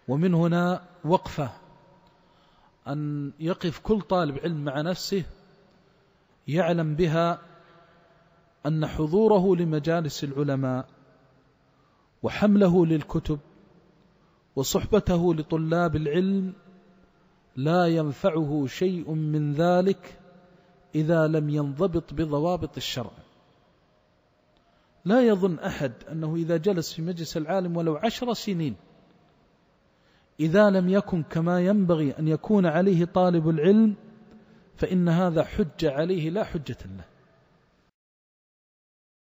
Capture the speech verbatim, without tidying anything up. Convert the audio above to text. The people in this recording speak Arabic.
ومن هنا وقفة أن يقف كل طالب علم مع نفسه يعلم بها أن حضوره لمجالس العلماء وحمله للكتب وصحبته لطلاب العلم لا ينفعه شيء من ذلك إذا لم ينضبط بضوابط الشرع. لا يظن أحد أنه إذا جلس في مجلس العالم ولو عشر سنين إذا لم يكن كما ينبغي أن يكون عليه طالب العلم فإن هذا حجة عليه لا حجة له.